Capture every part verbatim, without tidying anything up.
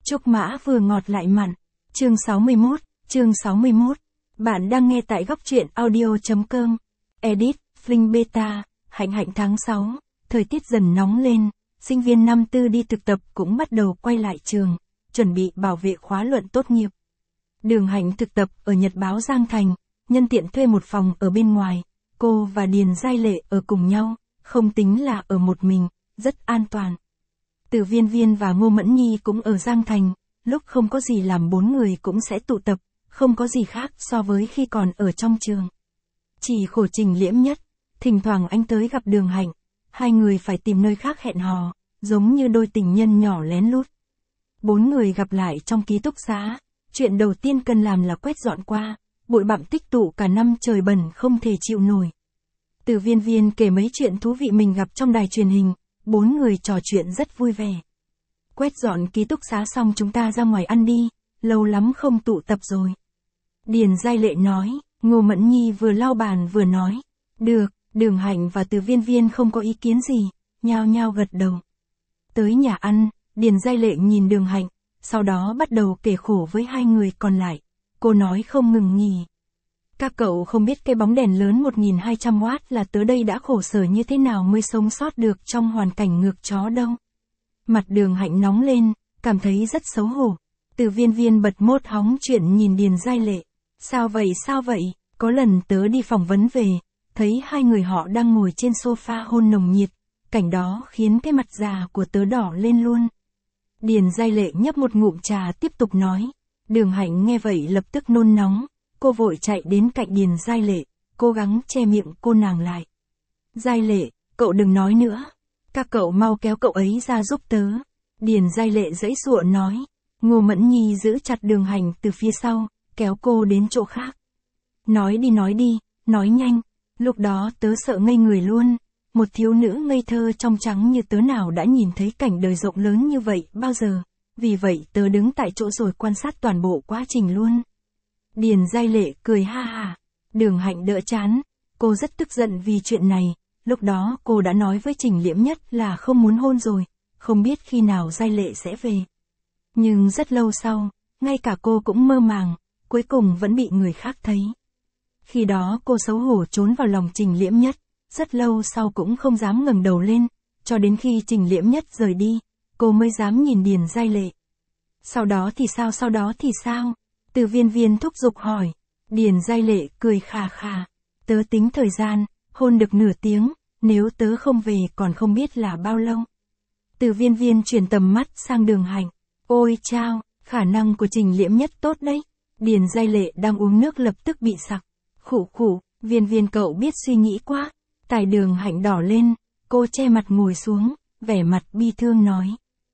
Trúc mã vừa ngọt lại mặn. Chương sáu mươi mốt, chương sáu mươi mốt. Bạn đang nghe tại góc truyện audio.com. Edit, Fling Beta, Hạnh Hạnh tháng sáu. Thời tiết dần nóng lên, sinh viên năm tư đi thực tập cũng bắt đầu quay lại trường, chuẩn bị bảo vệ khóa luận tốt nghiệp. Đường Hạnh thực tập ở Nhật báo Giang Thành, nhân tiện thuê một phòng ở bên ngoài, cô và Điền Giai Lệ ở cùng nhau, không tính là ở một mình, rất an toàn. Từ Viên Viên và Ngô Mẫn Nhi cũng ở Giang Thành, lúc không có gì làm bốn người cũng sẽ tụ tập, không có gì khác so với khi còn ở trong trường. Chỉ khổ Trình Liễm Nhất, thỉnh thoảng anh tới gặp Đường Hạnh, hai người phải tìm nơi khác hẹn hò, giống như đôi tình nhân nhỏ lén lút. Bốn người gặp lại trong ký túc xá, chuyện đầu tiên cần làm là quét dọn qua, bụi bặm tích tụ cả năm trời bẩn không thể chịu nổi. Từ Viên Viên kể mấy chuyện thú vị mình gặp trong đài truyền hình, bốn người trò chuyện rất vui vẻ. Quét dọn ký túc xá xong chúng ta ra ngoài ăn đi, lâu lắm không tụ tập rồi. Điền Giai Lệ nói, Ngô Mẫn Nhi vừa lau bàn vừa nói, được, Đường Hạnh và Từ Viên Viên không có ý kiến gì, nhao nhao gật đầu. Tới nhà ăn, Điền Giai Lệ nhìn Đường Hạnh, sau đó bắt đầu kể khổ với hai người còn lại. Cô nói không ngừng nghỉ. Các cậu không biết cái bóng đèn lớn một nghìn hai trăm oát là tớ đây đã khổ sở như thế nào mới sống sót được trong hoàn cảnh ngược chó đâu. Mặt Đường Hạnh nóng lên, cảm thấy rất xấu hổ. Từ Viên Viên bật mốt hóng chuyện nhìn Điền Giai Lệ. Sao vậy sao vậy, có lần tớ đi phỏng vấn về, thấy hai người họ đang ngồi trên sofa hôn nồng nhiệt, cảnh đó khiến cái mặt già của tớ đỏ lên luôn. Điền Giai Lệ nhấp một ngụm trà tiếp tục nói. Đường Hạnh nghe vậy lập tức nôn nóng, cô vội chạy đến cạnh Điền Giai Lệ, cố gắng che miệng cô nàng lại. Giai Lệ, cậu đừng nói nữa, các cậu mau kéo cậu ấy ra giúp tớ. Điền Giai Lệ giãy giụa nói. Ngô Mẫn Nhi giữ chặt Đường Hạnh từ phía sau, kéo cô đến chỗ khác. Nói đi nói đi, nói nhanh, lúc đó tớ sợ ngây người luôn, một thiếu nữ ngây thơ trong trắng như tớ nào đã nhìn thấy cảnh đời rộng lớn như vậy bao giờ, vì vậy tớ đứng tại chỗ rồi quan sát toàn bộ quá trình luôn. Điền Giai Lệ cười ha ha, Đường Hạnh đỡ chán, cô rất tức giận vì chuyện này, lúc đó cô đã nói với Trình Liễm Nhất là không muốn hôn rồi, không biết khi nào Giai Lệ sẽ về. Nhưng rất lâu sau, ngay cả cô cũng mơ màng, cuối cùng vẫn bị người khác thấy. Khi đó cô xấu hổ trốn vào lòng Trình Liễm Nhất, rất lâu sau cũng không dám ngẩng đầu lên, cho đến khi Trình Liễm Nhất rời đi, cô mới dám nhìn Điền Giai Lệ. Sau đó thì sao sau đó thì sao? Từ Viên Viên thúc giục hỏi. Điền Giai Lệ cười khà khà. Tớ tính thời gian, hôn được nửa tiếng, nếu tớ không về còn không biết là bao lâu. Từ Viên Viên chuyển tầm mắt sang Đường Hạnh. Ôi chao, khả năng của Trình Liễm Nhất tốt đấy. Điền Giai Lệ đang uống nước lập tức bị sặc. Khụ khụ, Viên Viên cậu biết suy nghĩ quá. Tài Đường Hạnh đỏ lên, cô che mặt ngồi xuống, vẻ mặt bi thương nói.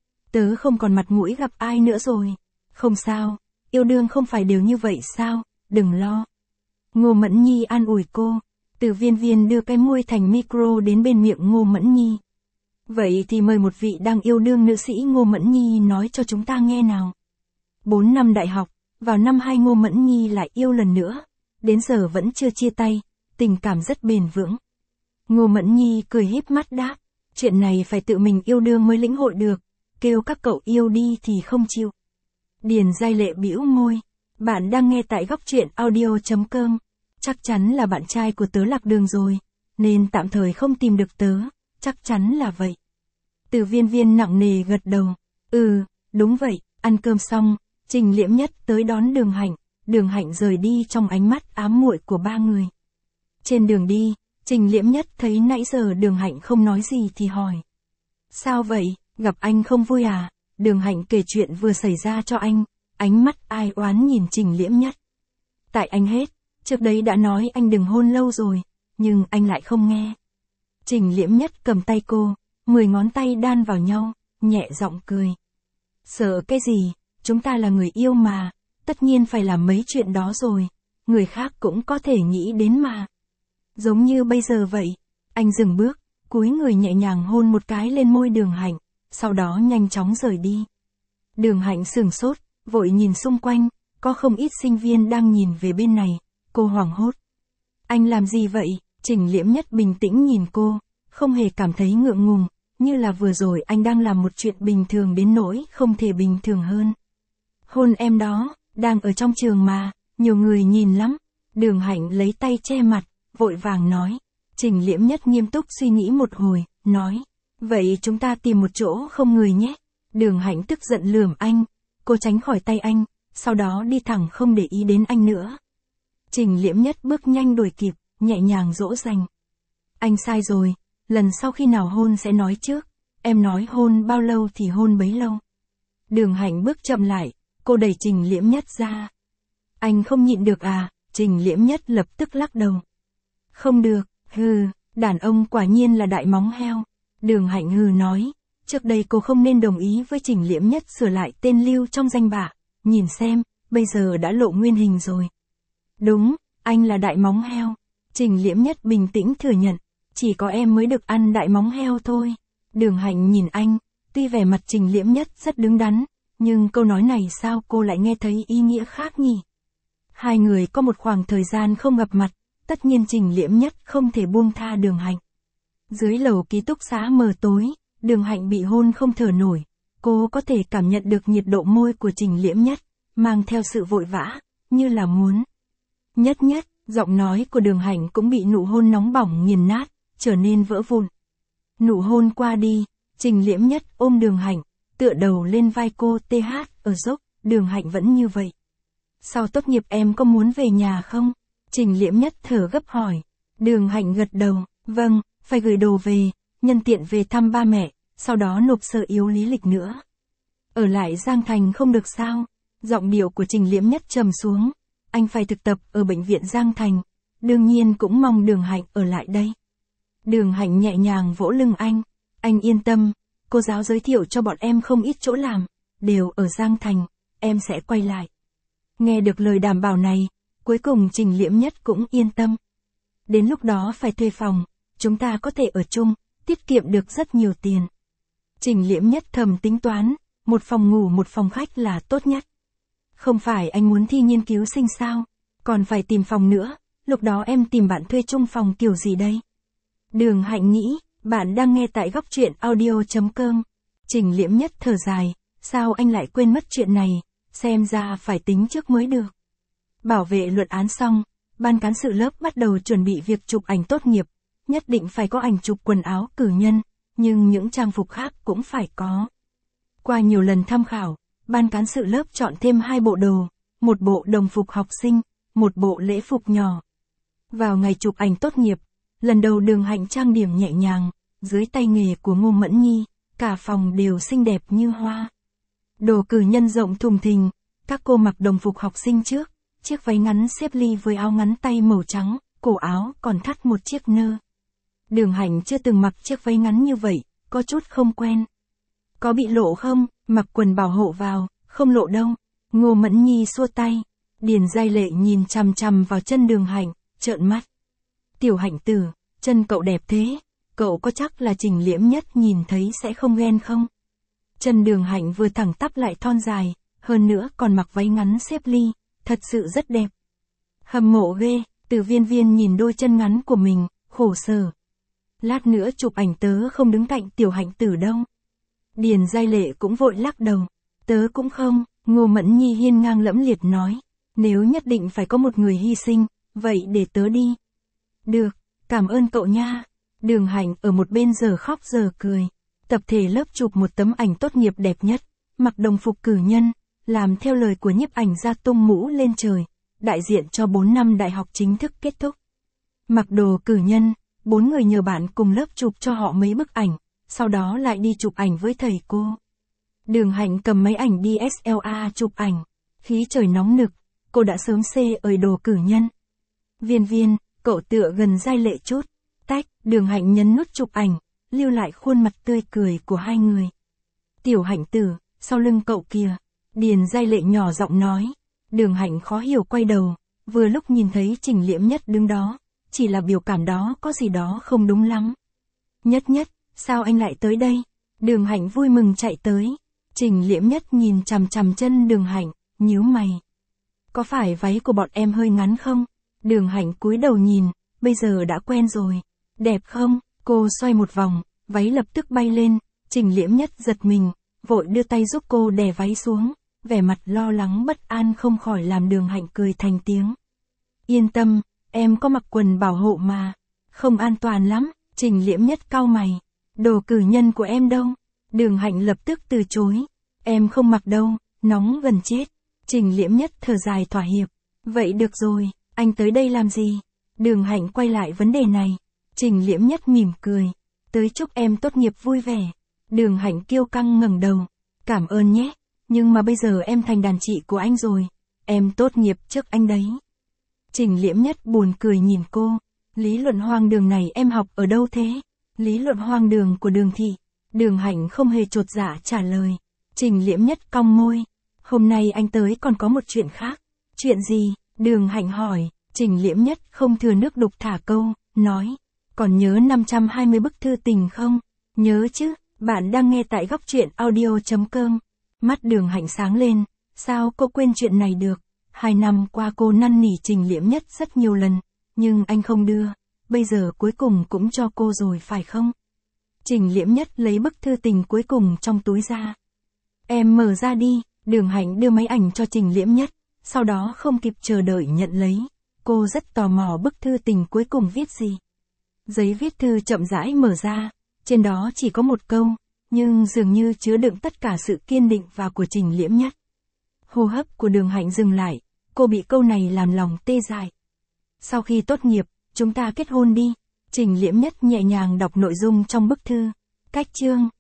Tớ không còn mặt mũi gặp ai nữa rồi. Không sao, yêu đương không phải đều như vậy sao, đừng lo. Ngô Mẫn Nhi an ủi cô. Từ Viên Viên đưa cái môi thành micro đến bên miệng Ngô Mẫn Nhi. Vậy thì mời một vị đang yêu đương nữ sĩ Ngô Mẫn Nhi nói cho chúng ta nghe nào. Bốn năm đại học, vào năm hai Ngô Mẫn Nhi lại yêu lần nữa, đến giờ vẫn chưa chia tay, tình cảm rất bền vững. Ngô Mẫn Nhi cười híp mắt đáp, chuyện này phải tự mình yêu đương mới lĩnh hội được, kêu các cậu yêu đi thì không chịu. Điền Giai Lệ bĩu môi, bạn đang nghe tại góc truyện audio.com, chắc chắn là bạn trai của tớ lạc đường rồi, nên tạm thời không tìm được tớ, chắc chắn là vậy. Từ Viên Viên nặng nề gật đầu, ừ, đúng vậy, ăn cơm xong, Trình Liễm Nhất tới đón Đường Hạnh, Đường Hạnh rời đi trong ánh mắt ám muội của ba người. Trên đường đi, Trình Liễm Nhất thấy nãy giờ Đường Hạnh không nói gì thì hỏi. Sao vậy, gặp anh không vui à? Đường Hạnh kể chuyện vừa xảy ra cho anh, ánh mắt ai oán nhìn Trình Liễm Nhất. Tại anh hết, trước đấy đã nói anh đừng hôn lâu rồi, nhưng anh lại không nghe. Trình Liễm Nhất cầm tay cô, mười ngón tay đan vào nhau, nhẹ giọng cười. Sợ cái gì, chúng ta là người yêu mà, tất nhiên phải làm mấy chuyện đó rồi, người khác cũng có thể nghĩ đến mà. Giống như bây giờ vậy, anh dừng bước, cúi người nhẹ nhàng hôn một cái lên môi Đường Hạnh, sau đó nhanh chóng rời đi. Đường Hạnh sửng sốt, vội nhìn xung quanh, có không ít sinh viên đang nhìn về bên này, cô hoảng hốt. Anh làm gì vậy? Trình Liễm Nhất bình tĩnh nhìn cô, không hề cảm thấy ngượng ngùng, như là vừa rồi anh đang làm một chuyện bình thường đến nỗi không thể bình thường hơn. Hôn em đó, đang ở trong trường mà, nhiều người nhìn lắm. Đường Hạnh lấy tay che mặt, vội vàng nói. Trình Liễm Nhất nghiêm túc suy nghĩ một hồi, nói. Vậy chúng ta tìm một chỗ không người nhé. Đường Hạnh tức giận lườm anh, cô tránh khỏi tay anh, sau đó đi thẳng không để ý đến anh nữa. Trình Liễm Nhất bước nhanh đuổi kịp, nhẹ nhàng dỗ dành. Anh sai rồi, lần sau khi nào hôn sẽ nói trước, em nói hôn bao lâu thì hôn bấy lâu. Đường Hạnh bước chậm lại, cô đẩy Trình Liễm Nhất ra. Anh không nhịn được à? Trình Liễm Nhất lập tức lắc đầu. Không được, hừ, đàn ông quả nhiên là đại móng heo. Đường Hạnh hừ nói, trước đây cô không nên đồng ý với Trình Liễm Nhất sửa lại tên lưu trong danh bạ, nhìn xem, bây giờ đã lộ nguyên hình rồi. Đúng, anh là đại móng heo. Trình Liễm Nhất bình tĩnh thừa nhận, chỉ có em mới được ăn đại móng heo thôi. Đường Hạnh nhìn anh, tuy vẻ mặt Trình Liễm Nhất rất đứng đắn, nhưng câu nói này sao cô lại nghe thấy ý nghĩa khác nhỉ? Hai người có một khoảng thời gian không gặp mặt, tất nhiên Trình Liễm Nhất không thể buông tha Đường Hạnh. Dưới lầu ký túc xá mờ tối, Đường Hạnh bị hôn không thở nổi, cô có thể cảm nhận được nhiệt độ môi của Trình Liễm Nhất, mang theo sự vội vã, như là muốn. Nhất nhất, giọng nói của Đường Hạnh cũng bị nụ hôn nóng bỏng nghiền nát, trở nên vỡ vụn. Nụ hôn qua đi, Trình Liễm Nhất ôm Đường Hạnh, tựa đầu lên vai cô tê hát ở dốc, Đường Hạnh vẫn như vậy. Sau tốt nghiệp em có muốn về nhà không? Trình Liễm Nhất thở gấp hỏi. Đường Hạnh gật đầu, vâng, phải gửi đồ về, nhân tiện về thăm ba mẹ, sau đó nộp sơ yếu lý lịch nữa. Ở lại Giang Thành không được sao? Giọng điệu của Trình Liễm Nhất trầm xuống. Anh phải thực tập ở bệnh viện Giang Thành, đương nhiên cũng mong Đường Hạnh ở lại đây. Đường Hạnh nhẹ nhàng vỗ lưng anh. Anh yên tâm, cô giáo giới thiệu cho bọn em không ít chỗ làm, đều ở Giang Thành, em sẽ quay lại. Nghe được lời đảm bảo này, cuối cùng Trình Liễm Nhất cũng yên tâm. Đến lúc đó phải thuê phòng, chúng ta có thể ở chung, tiết kiệm được rất nhiều tiền. Trình Liễm Nhất thầm tính toán, một phòng ngủ một phòng khách là tốt nhất. Không phải anh muốn thi nghiên cứu sinh sao, còn phải tìm phòng nữa, lúc đó em tìm bạn thuê chung phòng kiểu gì đây? Đường Hạnh nghĩ, bạn đang nghe tại góc truyện audio chấm com. Trình Liễm Nhất thở dài, sao anh lại quên mất chuyện này, xem ra phải tính trước mới được. Bảo vệ luận án xong, ban cán sự lớp bắt đầu chuẩn bị việc chụp ảnh tốt nghiệp, nhất định phải có ảnh chụp quần áo cử nhân, nhưng những trang phục khác cũng phải có. Qua nhiều lần tham khảo, ban cán sự lớp chọn thêm hai bộ đồ, một bộ đồng phục học sinh, một bộ lễ phục nhỏ. Vào ngày chụp ảnh tốt nghiệp, lần đầu Đường Hạnh trang điểm nhẹ nhàng, dưới tay nghề của Ngô Mẫn Nhi, cả phòng đều xinh đẹp như hoa. Đồ cử nhân rộng thùng thình, các cô mặc đồng phục học sinh trước, chiếc váy ngắn xếp ly với áo ngắn tay màu trắng, cổ áo còn thắt một chiếc nơ. Đường Hạnh chưa từng mặc chiếc váy ngắn như vậy, có chút không quen. Có bị lộ không? Mặc quần bảo hộ vào, không lộ đâu. Ngô Mẫn Nhi xua tay. Điền Giai Lệ nhìn chằm chằm vào chân Đường Hạnh, trợn mắt. Tiểu Hạnh tử, chân cậu đẹp thế, cậu có chắc là Trình Liễm Nhất nhìn thấy sẽ không ghen không? Chân Đường Hạnh vừa thẳng tắp lại thon dài, hơn nữa còn mặc váy ngắn xếp ly, thật sự rất đẹp. Hâm mộ ghê, Từ Viên Viên nhìn đôi chân ngắn của mình, khổ sở. Lát nữa chụp ảnh tớ không đứng cạnh Tiểu Hạnh tử đâu. Điền Giai Lệ cũng vội lắc đầu. Tớ cũng không, Ngô Mẫn Nhi hiên ngang lẫm liệt nói. Nếu nhất định phải có một người hy sinh, vậy để tớ đi. Được, cảm ơn cậu nha. Đường Hạnh ở một bên giờ khóc giờ cười. Tập thể lớp chụp một tấm ảnh tốt nghiệp đẹp nhất, mặc đồng phục cử nhân, làm theo lời của nhiếp ảnh gia tung mũ lên trời, đại diện cho bốn năm đại học chính thức kết thúc. Mặc đồ cử nhân, bốn người nhờ bạn cùng lớp chụp cho họ mấy bức ảnh, sau đó lại đi chụp ảnh với thầy cô. Đường Hạnh cầm máy ảnh đê ét lờ rờ chụp ảnh, khí trời nóng nực, cô đã sớm xê ời đồ cử nhân. Viên Viên, cậu tựa gần Giai Lệ chút, tách, Đường Hạnh nhấn nút chụp ảnh, lưu lại khuôn mặt tươi cười của hai người. Tiểu Hạnh tử, sau lưng cậu kìa, Điền Giai Lệ nhỏ giọng nói. Đường Hạnh khó hiểu quay đầu, vừa lúc nhìn thấy Trình Liễm Nhất đứng đó, chỉ là biểu cảm đó có gì đó không đúng lắm. Nhất Nhất, sao anh lại tới đây? Đường Hạnh vui mừng chạy tới. Trình Liễm Nhất nhìn chằm chằm chân Đường Hạnh, nhíu mày. Có phải váy của bọn em hơi ngắn không? Đường Hạnh cúi đầu nhìn, bây giờ đã quen rồi. Đẹp không? Cô xoay một vòng, váy lập tức bay lên, Trình Liễm Nhất giật mình, vội đưa tay giúp cô đè váy xuống, vẻ mặt lo lắng bất an không khỏi làm Đường Hạnh cười thành tiếng. Yên tâm, em có mặc quần bảo hộ mà, không an toàn lắm. Trình Liễm Nhất cau mày, đồ cử nhân của em đâu? Đường Hạnh lập tức từ chối, em không mặc đâu, nóng gần chết. Trình Liễm Nhất thở dài thỏa hiệp, vậy được rồi, anh tới đây làm gì? Đường Hạnh quay lại vấn đề này, Trình Liễm Nhất mỉm cười, tới chúc em tốt nghiệp vui vẻ. Đường Hạnh kiêu căng ngẩng đầu, cảm ơn nhé, nhưng mà bây giờ em thành đàn chị của anh rồi, em tốt nghiệp trước anh đấy. Trình Liễm Nhất buồn cười nhìn cô, lý luận hoang đường này em học ở đâu thế? Lý luận hoang đường của Đường thị. Đường Hạnh không hề chột dạ trả lời. Trình Liễm Nhất cong môi, hôm nay anh tới còn có một chuyện khác. Chuyện gì? Đường Hạnh hỏi. Trình Liễm Nhất không thừa nước đục thả câu, nói, còn nhớ năm trăm hai mươi bức thư tình không? Nhớ chứ, bạn đang nghe tại góc truyện audio chấm com. Mắt Đường Hạnh sáng lên, sao cô quên chuyện này được? Hai năm qua cô năn nỉ Trình Liễm Nhất rất nhiều lần, nhưng anh không đưa, bây giờ cuối cùng cũng cho cô rồi phải không? Trình Liễm Nhất lấy bức thư tình cuối cùng trong túi ra. Em mở ra đi, Đường Hạnh đưa máy ảnh cho Trình Liễm Nhất, sau đó không kịp chờ đợi nhận lấy. Cô rất tò mò bức thư tình cuối cùng viết gì. Giấy viết thư chậm rãi mở ra, trên đó chỉ có một câu, nhưng dường như chứa đựng tất cả sự kiên định và của Trình Liễm Nhất. Hô hấp của Đường Hạnh dừng lại, cô bị câu này làm lòng tê dại. Sau khi tốt nghiệp, chúng ta kết hôn đi. Trình Liễm Nhất nhẹ nhàng đọc nội dung trong bức thư. Cách chương,